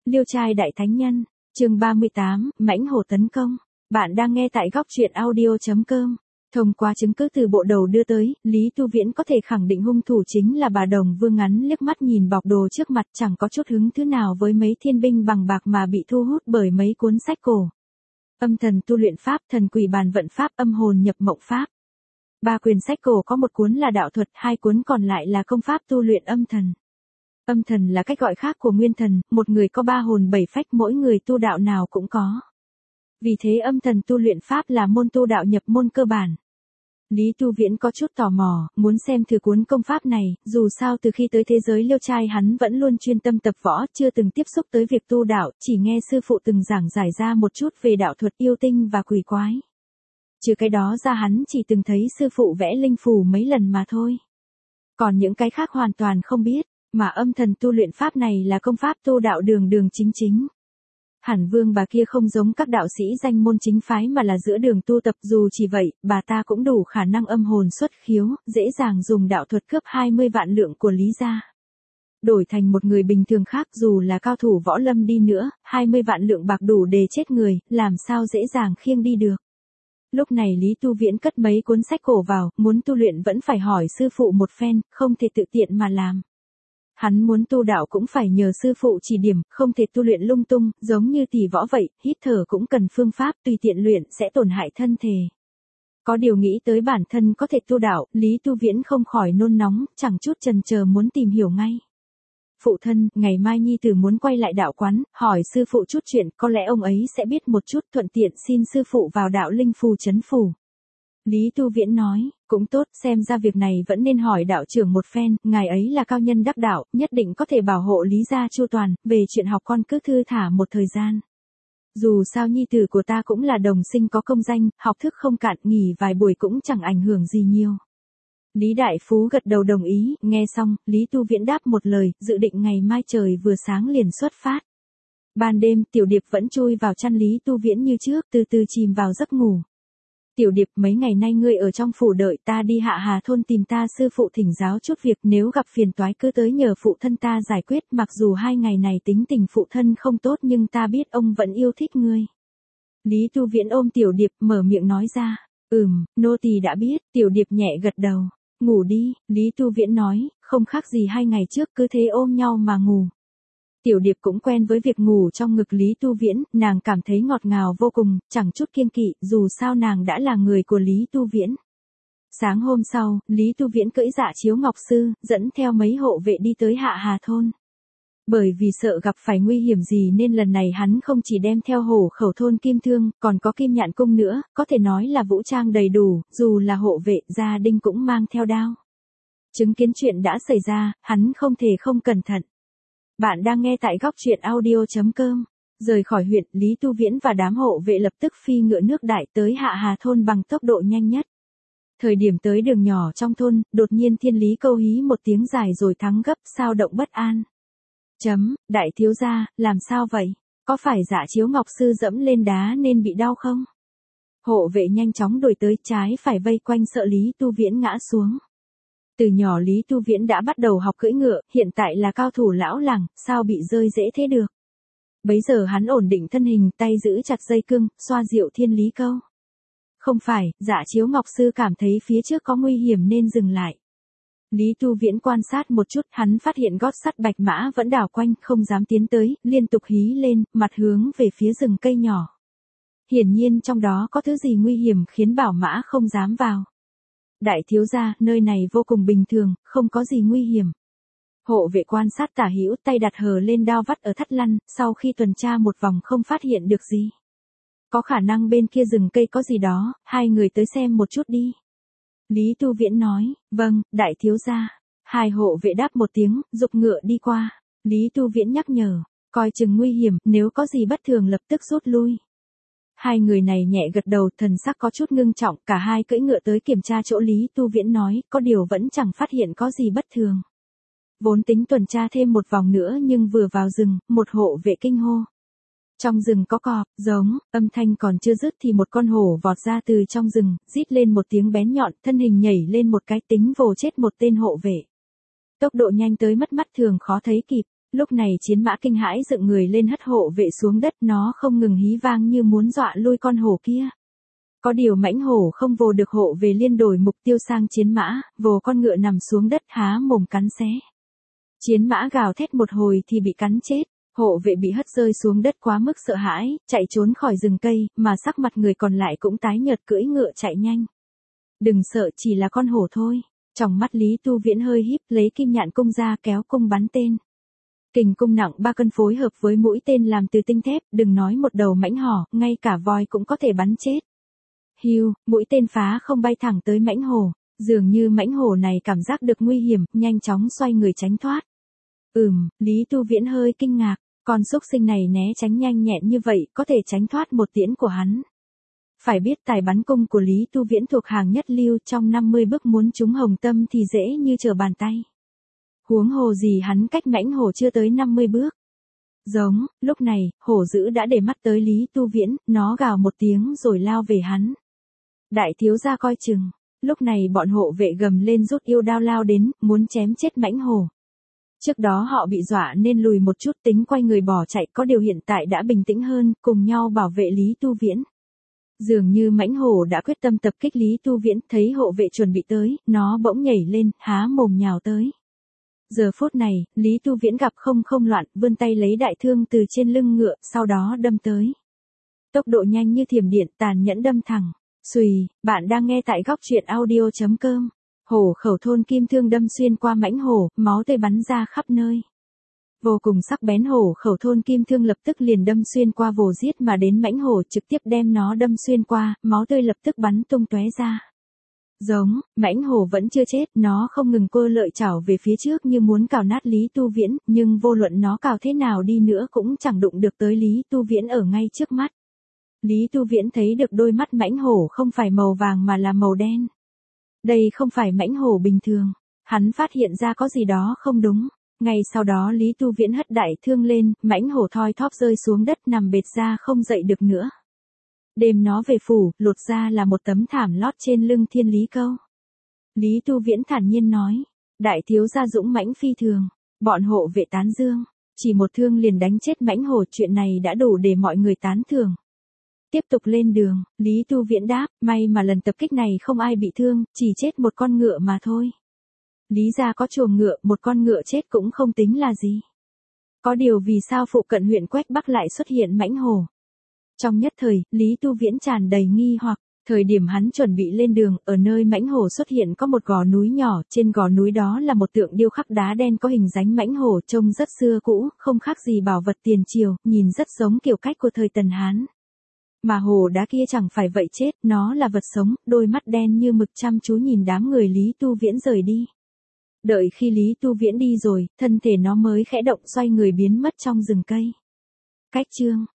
Liêu trai đại thánh nhân, chương 38, mãnh hổ tấn công. Bạn đang nghe tại góc truyện audio.com. Thông qua chứng cứ từ bộ đầu đưa tới, Lý Tu Viễn có thể khẳng định hung thủ chính là bà Đồng Vương. Ngắn liếc mắt nhìn bọc đồ trước mặt, chẳng có chút hứng thú nào với mấy thiên binh bằng bạc mà bị thu hút bởi mấy cuốn sách cổ. Âm thần tu luyện pháp, thần quỷ bàn vận pháp, âm hồn nhập mộng pháp. 3 quyển sách cổ có một cuốn là đạo thuật, 2 cuốn còn lại là công pháp tu luyện âm thần. Âm thần là cách gọi khác của nguyên thần, một người có 3 hồn 7 phách, mỗi người tu đạo nào cũng có. Vì thế âm thần tu luyện pháp là môn tu đạo nhập môn cơ bản. Lý Tu Viễn có chút tò mò, muốn xem thử cuốn công pháp này, dù sao từ khi tới thế giới Liêu trai hắn vẫn luôn chuyên tâm tập võ, chưa từng tiếp xúc tới việc tu đạo, chỉ nghe sư phụ từng giảng giải ra một chút về đạo thuật yêu tinh và quỷ quái. Trừ cái đó ra hắn chỉ từng thấy sư phụ vẽ linh phù mấy lần mà thôi. Còn những cái khác hoàn toàn không biết, mà âm thần tu luyện pháp này là công pháp tu đạo đường đường chính chính. Hẳn Vương bà kia không giống các đạo sĩ danh môn chính phái mà là giữa đường tu tập, dù chỉ vậy, bà ta cũng đủ khả năng âm hồn xuất khiếu, dễ dàng dùng đạo thuật cướp 20 vạn lượng của Lý gia. Đổi thành một người bình thường khác dù là cao thủ võ lâm đi nữa, 20 vạn lượng bạc đủ để chết người, làm sao dễ dàng khiêng đi được. Lúc này Lý Tu Viễn cất mấy cuốn sách cổ vào, muốn tu luyện vẫn phải hỏi sư phụ một phen, không thể tự tiện mà làm. Hắn muốn tu đạo cũng phải nhờ sư phụ chỉ điểm, không thể tu luyện lung tung, giống như tỷ võ vậy, hít thở cũng cần phương pháp, tùy tiện luyện sẽ tổn hại thân thể. Có điều nghĩ tới bản thân có thể tu đạo, Lý Tu Viễn không khỏi nôn nóng, chẳng chút chần chờ muốn tìm hiểu ngay. Phụ thân, ngày mai nhi tử muốn quay lại đạo quán, hỏi sư phụ chút chuyện, có lẽ ông ấy sẽ biết một chút, thuận tiện xin sư phụ vào đạo linh phù trấn phủ. Lý Tu Viễn nói, cũng tốt, xem ra việc này vẫn nên hỏi đạo trưởng một phen, ngài ấy là cao nhân đắc đạo, nhất định có thể bảo hộ Lý gia chu toàn, về chuyện học con cứ thư thả một thời gian. Dù sao nhi tử của ta cũng là đồng sinh có công danh, học thức không cạn, nghỉ vài buổi cũng chẳng ảnh hưởng gì nhiều. Lý Đại Phú gật đầu đồng ý, nghe xong, Lý Tu Viễn đáp một lời, dự định ngày mai trời vừa sáng liền xuất phát. Ban đêm, Tiểu Điệp vẫn chui vào chăn Lý Tu Viễn như trước, từ từ chìm vào giấc ngủ. Tiểu Điệp, mấy ngày nay ngươi ở trong phủ đợi ta đi Hạ Hà thôn tìm ta sư phụ thỉnh giáo chút việc, nếu gặp phiền toái cứ tới nhờ phụ thân ta giải quyết, mặc dù 2 ngày này tính tình phụ thân không tốt nhưng ta biết ông vẫn yêu thích ngươi. Lý Tu Viễn ôm Tiểu Điệp mở miệng nói ra, nô tỳ đã biết, Tiểu Điệp nhẹ gật đầu, ngủ đi, Lý Tu Viễn nói, không khác gì 2 ngày trước cứ thế ôm nhau mà ngủ. Tiểu Điệp cũng quen với việc ngủ trong ngực Lý Tu Viễn, nàng cảm thấy ngọt ngào vô cùng, chẳng chút kiêng kỵ, dù sao nàng đã là người của Lý Tu Viễn. Sáng hôm sau, Lý Tu Viễn cưỡi Dạ Chiếu Ngọc Sư, dẫn theo mấy hộ vệ đi tới Hạ Hà thôn. Bởi vì sợ gặp phải nguy hiểm gì nên lần này hắn không chỉ đem theo hổ khẩu thôn kim thương, còn có kim nhạn cung nữa, có thể nói là vũ trang đầy đủ, dù là hộ vệ, gia đình cũng mang theo đao. Chứng kiến chuyện đã xảy ra, hắn không thể không cẩn thận. Bạn đang nghe tại góc truyện audio.com. Rời khỏi huyện, Lý Tu Viễn và đám hộ vệ lập tức phi ngựa nước đại tới Hạ Hà thôn bằng tốc độ nhanh nhất. Thời điểm tới đường nhỏ trong thôn, đột nhiên Thiên Lý câu hí một tiếng dài rồi thắng gấp, sao động bất an. Đại thiếu gia, làm sao vậy? Có phải Dạ Chiếu Ngọc Sư dẫm lên đá nên bị đau không? Hộ vệ nhanh chóng đuổi tới, trái phải vây quanh sợ Lý Tu Viễn ngã xuống. Từ nhỏ Lý Tu Viễn đã bắt đầu học cưỡi ngựa, hiện tại là cao thủ lão làng, sao bị rơi dễ thế được. Bấy giờ hắn ổn định thân hình, tay giữ chặt dây cương, xoa dịu Thiên Lý câu. Không phải, Dạ Chiếu Ngọc Sư cảm thấy phía trước có nguy hiểm nên dừng lại. Lý Tu Viễn quan sát một chút, hắn phát hiện gót sắt bạch mã vẫn đảo quanh, không dám tiến tới, liên tục hí lên, mặt hướng về phía rừng cây nhỏ. Hiển nhiên trong đó có thứ gì nguy hiểm khiến bảo mã không dám vào. Đại thiếu gia, nơi này vô cùng bình thường, không có gì nguy hiểm. Hộ vệ quan sát tả hữu, tay đặt hờ lên đao vắt ở thắt lăn, sau khi tuần tra một vòng không phát hiện được gì. Có khả năng bên kia rừng cây có gì đó, hai người tới xem một chút đi. Lý Tu Viễn nói, vâng, đại thiếu gia. Hai hộ vệ đáp một tiếng, giục ngựa đi qua. Lý Tu Viễn nhắc nhở, coi chừng nguy hiểm, nếu có gì bất thường lập tức rút lui. Hai người này nhẹ gật đầu, thần sắc có chút ngưng trọng, cả hai cưỡi ngựa tới kiểm tra chỗ Lý Tu Viễn nói, có điều vẫn chẳng phát hiện có gì bất thường. Vốn tính tuần tra thêm một vòng nữa nhưng vừa vào rừng, một hộ vệ kinh hô. Trong rừng có cọp, giống, âm thanh còn chưa dứt thì một con hổ vọt ra từ trong rừng, rít lên một tiếng bén nhọn, thân hình nhảy lên một cái tính vồ chết một tên hộ vệ. Tốc độ nhanh tới mất mắt thường khó thấy kịp. Lúc này chiến mã kinh hãi dựng người lên hất hộ vệ xuống đất, nó không ngừng hí vang như muốn dọa lui con hổ kia. Có điều mãnh hổ không vồ được hộ về, liên đổi mục tiêu sang chiến mã, vồ con ngựa nằm xuống đất há mồm cắn xé. Chiến mã gào thét một hồi thì bị cắn chết, hộ vệ bị hất rơi xuống đất quá mức sợ hãi, chạy trốn khỏi rừng cây, mà sắc mặt người còn lại cũng tái nhợt cưỡi ngựa chạy nhanh. Đừng sợ, chỉ là con hổ thôi. Trong mắt Lý Tu Viễn hơi híp, lấy kim nhạn cung ra kéo cung bắn tên. Kình cung nặng 3 cân phối hợp với mũi tên làm từ tinh thép, đừng nói một đầu mãnh hổ, ngay cả voi cũng có thể bắn chết. Hiu, mũi tên phá không bay thẳng tới mãnh hổ, dường như mãnh hổ này cảm giác được nguy hiểm, nhanh chóng xoay người tránh thoát. Lý Tu Viễn hơi kinh ngạc, con xúc sinh này né tránh nhanh nhẹn như vậy, có thể tránh thoát một tiễn của hắn. Phải biết tài bắn cung của Lý Tu Viễn thuộc hàng nhất lưu, trong 50 bước muốn trúng hồng tâm thì dễ như trở bàn tay. Huống hồ gì hắn cách mãnh hổ chưa tới 50 bước. Giống, lúc này, hổ dữ đã để mắt tới Lý Tu Viễn, nó gào một tiếng rồi lao về hắn. Đại thiếu gia coi chừng, lúc này bọn hộ vệ gầm lên rút yêu đao lao đến, muốn chém chết mãnh hổ. Trước đó họ bị dọa nên lùi một chút, tính quay người bỏ chạy, có điều hiện tại đã bình tĩnh hơn, cùng nhau bảo vệ Lý Tu Viễn. Dường như mãnh hổ đã quyết tâm tập kích Lý Tu Viễn, thấy hộ vệ chuẩn bị tới, nó bỗng nhảy lên, há mồm nhào tới. Giờ phút này, Lý Tu Viễn gặp không loạn, vươn tay lấy đại thương từ trên lưng ngựa, sau đó đâm tới. Tốc độ nhanh như thiểm điện, tàn nhẫn đâm thẳng. Xùy, bạn đang nghe tại góc truyện audio.com. Hổ khẩu thôn kim thương đâm xuyên qua mãnh hổ, máu tươi bắn ra khắp nơi. Vô cùng sắc bén, hổ khẩu thôn kim thương lập tức liền đâm xuyên qua vồ giết mà đến mãnh hổ, trực tiếp đem nó đâm xuyên qua, máu tươi lập tức bắn tung tóe ra. Giống, mãnh hổ vẫn chưa chết, nó không ngừng cơ lợi chảo về phía trước như muốn cào nát Lý Tu Viễn, nhưng vô luận nó cào thế nào đi nữa cũng chẳng đụng được tới Lý Tu Viễn ở ngay trước mắt. Lý Tu Viễn thấy được đôi mắt mãnh hổ không phải màu vàng mà là màu đen. Đây không phải mãnh hổ bình thường, hắn phát hiện ra có gì đó không đúng. Ngay sau đó Lý Tu Viễn hất đại thương lên, mãnh hổ thoi thóp rơi xuống đất nằm bệt ra không dậy được nữa. Đem nó về phủ, lột ra là một tấm thảm lót trên lưng Thiên Lý Câu. Lý Tu Viễn thản nhiên nói, đại thiếu gia dũng mãnh phi thường, bọn hộ vệ tán dương, chỉ một thương liền đánh chết mãnh hổ, chuyện này đã đủ để mọi người tán thưởng. Tiếp tục lên đường, Lý Tu Viễn đáp, may mà lần tập kích này không ai bị thương, chỉ chết một con ngựa mà thôi. Lý gia có chuồng ngựa, một con ngựa chết cũng không tính là gì. Có điều vì sao phụ cận huyện Quách Bắc lại xuất hiện mãnh hổ? Trong nhất thời, Lý Tu Viễn tràn đầy nghi hoặc, thời điểm hắn chuẩn bị lên đường, ở nơi mãnh hổ xuất hiện có một gò núi nhỏ, trên gò núi đó là một tượng điêu khắc đá đen có hình dáng mãnh hổ, trông rất xưa cũ, không khác gì bảo vật tiền triều, nhìn rất giống kiểu cách của thời Tần Hán. Mà hổ đá kia chẳng phải vậy chết, nó là vật sống, đôi mắt đen như mực chăm chú nhìn đám người Lý Tu Viễn rời đi. Đợi khi Lý Tu Viễn đi rồi, thân thể nó mới khẽ động xoay người biến mất trong rừng cây. Cách chương